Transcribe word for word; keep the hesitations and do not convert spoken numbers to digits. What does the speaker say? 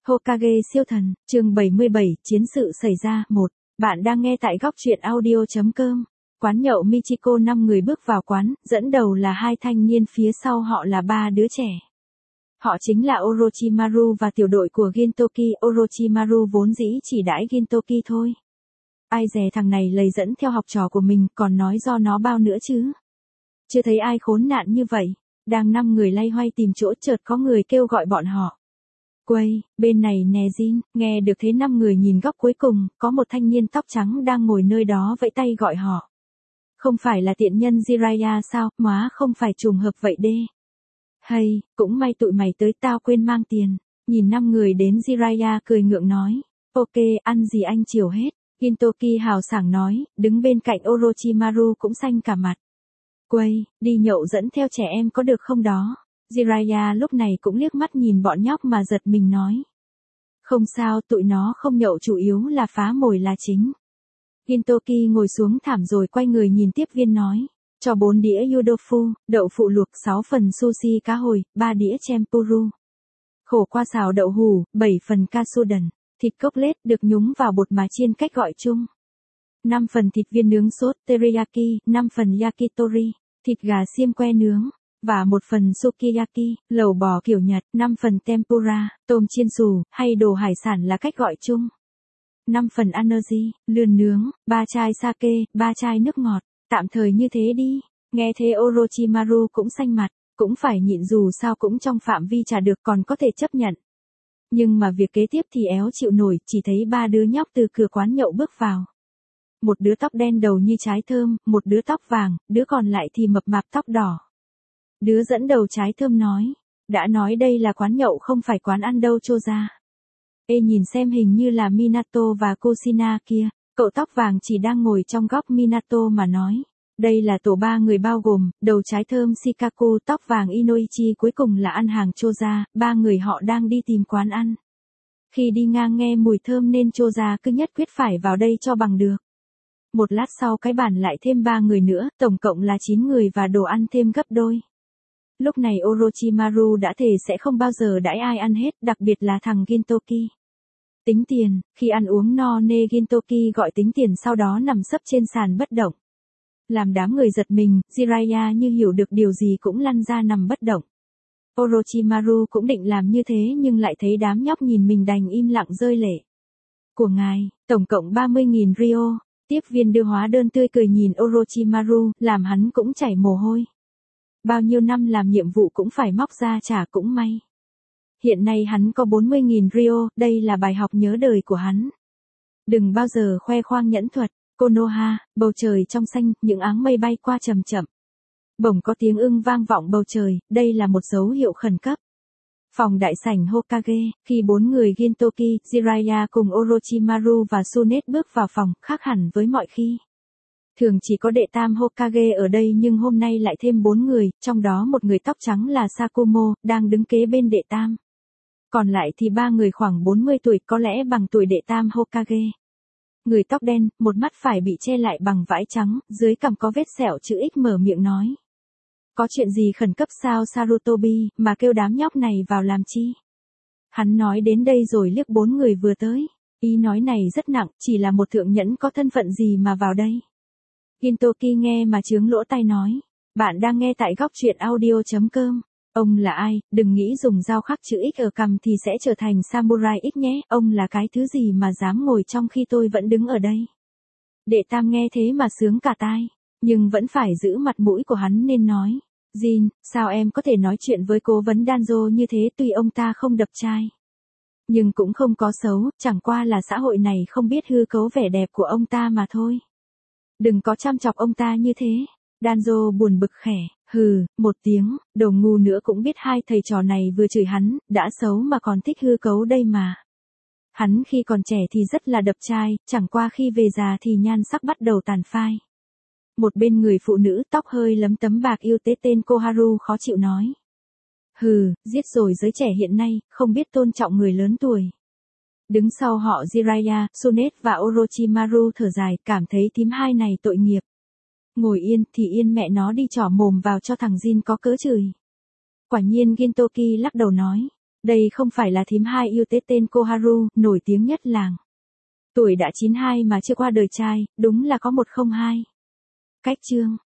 Hokage siêu thần, chương bảy mươi bảy, chiến sự xảy ra, một. Bạn đang nghe tại góc truyện audio chấm com. Quán nhậu Michiko năm người bước vào quán, dẫn đầu là hai thanh niên, phía sau họ là ba đứa trẻ. Họ chính là Orochimaru và tiểu đội của Gintoki. Orochimaru vốn dĩ chỉ đãi Gintoki thôi. Ai dè thằng này lầy dẫn theo học trò của mình, còn nói do nó bao nữa chứ. Chưa thấy ai khốn nạn như vậy. Đang năm người loay hoay tìm chỗ, chợt có người kêu gọi bọn họ. Quay, bên này nè Jin. Nghe được thế năm người nhìn góc cuối cùng, có một thanh niên tóc trắng đang ngồi nơi đó vẫy tay gọi họ. Không phải là tiện nhân Jiraiya sao, má không phải trùng hợp vậy đê. Hay, cũng may tụi mày tới, tao quên mang tiền. Nhìn năm người đến, Jiraiya cười ngượng nói. Ok, ăn gì anh chiều hết. Gintoki hào sảng nói, đứng bên cạnh Orochimaru cũng xanh cả mặt. Quay, đi nhậu dẫn theo trẻ em có được không đó? Jiraiya lúc này cũng liếc mắt nhìn bọn nhóc mà giật mình nói. Không sao, tụi nó không nhậu, chủ yếu là phá mồi là chính. Gintoki ngồi xuống thảm rồi quay người nhìn tiếp viên nói. Cho bốn đĩa yudofu, đậu phụ luộc, sáu phần sushi cá hồi, ba đĩa tempuru. Khổ qua xào đậu hủ, bảy phần katsudon, thịt cốc lết được nhúng vào bột mà chiên cách gọi chung. năm phần thịt viên nướng sốt teriyaki, năm phần yakitori, thịt gà xiêm que nướng. Và một phần sukiyaki, lẩu bò kiểu Nhật, năm phần tempura, tôm chiên xù, hay đồ hải sản là cách gọi chung. năm phần anergy, lươn nướng, ba chai sake, ba chai nước ngọt, tạm thời như thế đi. Nghe thế Orochimaru cũng xanh mặt, cũng phải nhịn dù sao cũng trong phạm vi trả được, còn có thể chấp nhận. Nhưng mà việc kế tiếp thì éo chịu nổi, chỉ thấy ba đứa nhóc từ cửa quán nhậu bước vào. Một đứa tóc đen đầu như trái thơm, một đứa tóc vàng, đứa còn lại thì mập mạp tóc đỏ. Đứa dẫn đầu trái thơm nói, đã nói đây là quán nhậu không phải quán ăn đâu Chô ra. Ê nhìn xem, hình như là Minato và Kushina kia. Cậu tóc vàng chỉ đang ngồi trong góc Minato mà nói. Đây là tổ ba người bao gồm, đầu trái thơm Shikaku, tóc vàng Inoichi, cuối cùng là ăn hàng Chô ra. Ba người họ đang đi tìm quán ăn. Khi đi ngang nghe mùi thơm nên Chô ra cứ nhất quyết phải vào đây cho bằng được. Một lát sau cái bàn lại thêm ba người nữa, tổng cộng là chín người và đồ ăn thêm gấp đôi. Lúc này Orochimaru đã thề sẽ không bao giờ đãi ai ăn hết, đặc biệt là thằng Gintoki. Tính tiền, khi ăn uống no nê Gintoki gọi tính tiền, sau đó nằm sấp trên sàn bất động. Làm đám người giật mình, Jiraiya như hiểu được điều gì cũng lăn ra nằm bất động. Orochimaru cũng định làm như thế nhưng lại thấy đám nhóc nhìn mình đành im lặng rơi lệ. Của ngài, tổng cộng ba mươi nghìn ryo. Tiếp viên đưa hóa đơn tươi cười nhìn Orochimaru, làm hắn cũng chảy mồ hôi. Bao nhiêu năm làm nhiệm vụ cũng phải móc ra trả, cũng may. Hiện nay hắn có bốn mươi nghìn ryo, đây là bài học nhớ đời của hắn. Đừng bao giờ khoe khoang nhẫn thuật. Konoha, bầu trời trong xanh, những áng mây bay qua chậm chậm. Bỗng có tiếng ưng vang vọng bầu trời, đây là một dấu hiệu khẩn cấp. Phòng đại sảnh Hokage, khi bốn người Gintoki, Jiraiya cùng Orochimaru và Tsunade bước vào phòng, khác hẳn với mọi khi. Thường chỉ có đệ tam Hokage ở đây nhưng hôm nay lại thêm bốn người, trong đó một người tóc trắng là Sakumo, đang đứng kế bên đệ tam. Còn lại thì ba người khoảng bốn mươi tuổi, có lẽ bằng tuổi đệ tam Hokage. Người tóc đen, một mắt phải bị che lại bằng vải trắng, dưới cằm có vết sẹo chữ X, mở miệng nói. Có chuyện gì khẩn cấp sao Sarutobi, mà kêu đám nhóc này vào làm chi? Hắn nói đến đây rồi liếc bốn người vừa tới. Ý nói này rất nặng, chỉ là một thượng nhẫn có thân phận gì mà vào đây? Gintoki nghe mà chướng lỗ tai nói. Bạn đang nghe tại góc truyện audio chấm com. Ông là ai, đừng nghĩ dùng dao khắc chữ X ở cằm thì sẽ trở thành samurai X nhé. Ông là cái thứ gì mà dám ngồi trong khi tôi vẫn đứng ở đây? Đệ tam nghe thế mà sướng cả tai. Nhưng vẫn phải giữ mặt mũi của hắn nên nói. Jin, sao em có thể nói chuyện với cố vấn Danzo như thế? Tuy ông ta không đập trai, nhưng cũng không có xấu, chẳng qua là xã hội này không biết hư cấu vẻ đẹp của ông ta mà thôi. Đừng có chăm chọc ông ta như thế. Danzo buồn bực khẽ, hừ, một tiếng, đồ ngu nữa cũng biết hai thầy trò này vừa chửi hắn, đã xấu mà còn thích hư cấu đây mà. Hắn khi còn trẻ thì rất là đập trai, chẳng qua khi về già thì nhan sắc bắt đầu tàn phai. Một bên người phụ nữ tóc hơi lấm tấm bạc yêu tế tên Koharu khó chịu nói. Hừ, giết rồi giới trẻ hiện nay, không biết tôn trọng người lớn tuổi. Đứng sau họ Jiraiya, Tsunade và Orochimaru thở dài, cảm thấy thím hai này tội nghiệp. Ngồi yên thì yên mẹ nó đi, trỏ mồm vào cho thằng Jin có cớ chửi. Quả nhiên Gintoki lắc đầu nói. Đây không phải là thím hai yêu tế tên Koharu, nổi tiếng nhất làng. Tuổi đã chín hai mà chưa qua đời trai, đúng là có một không hai. Cách chương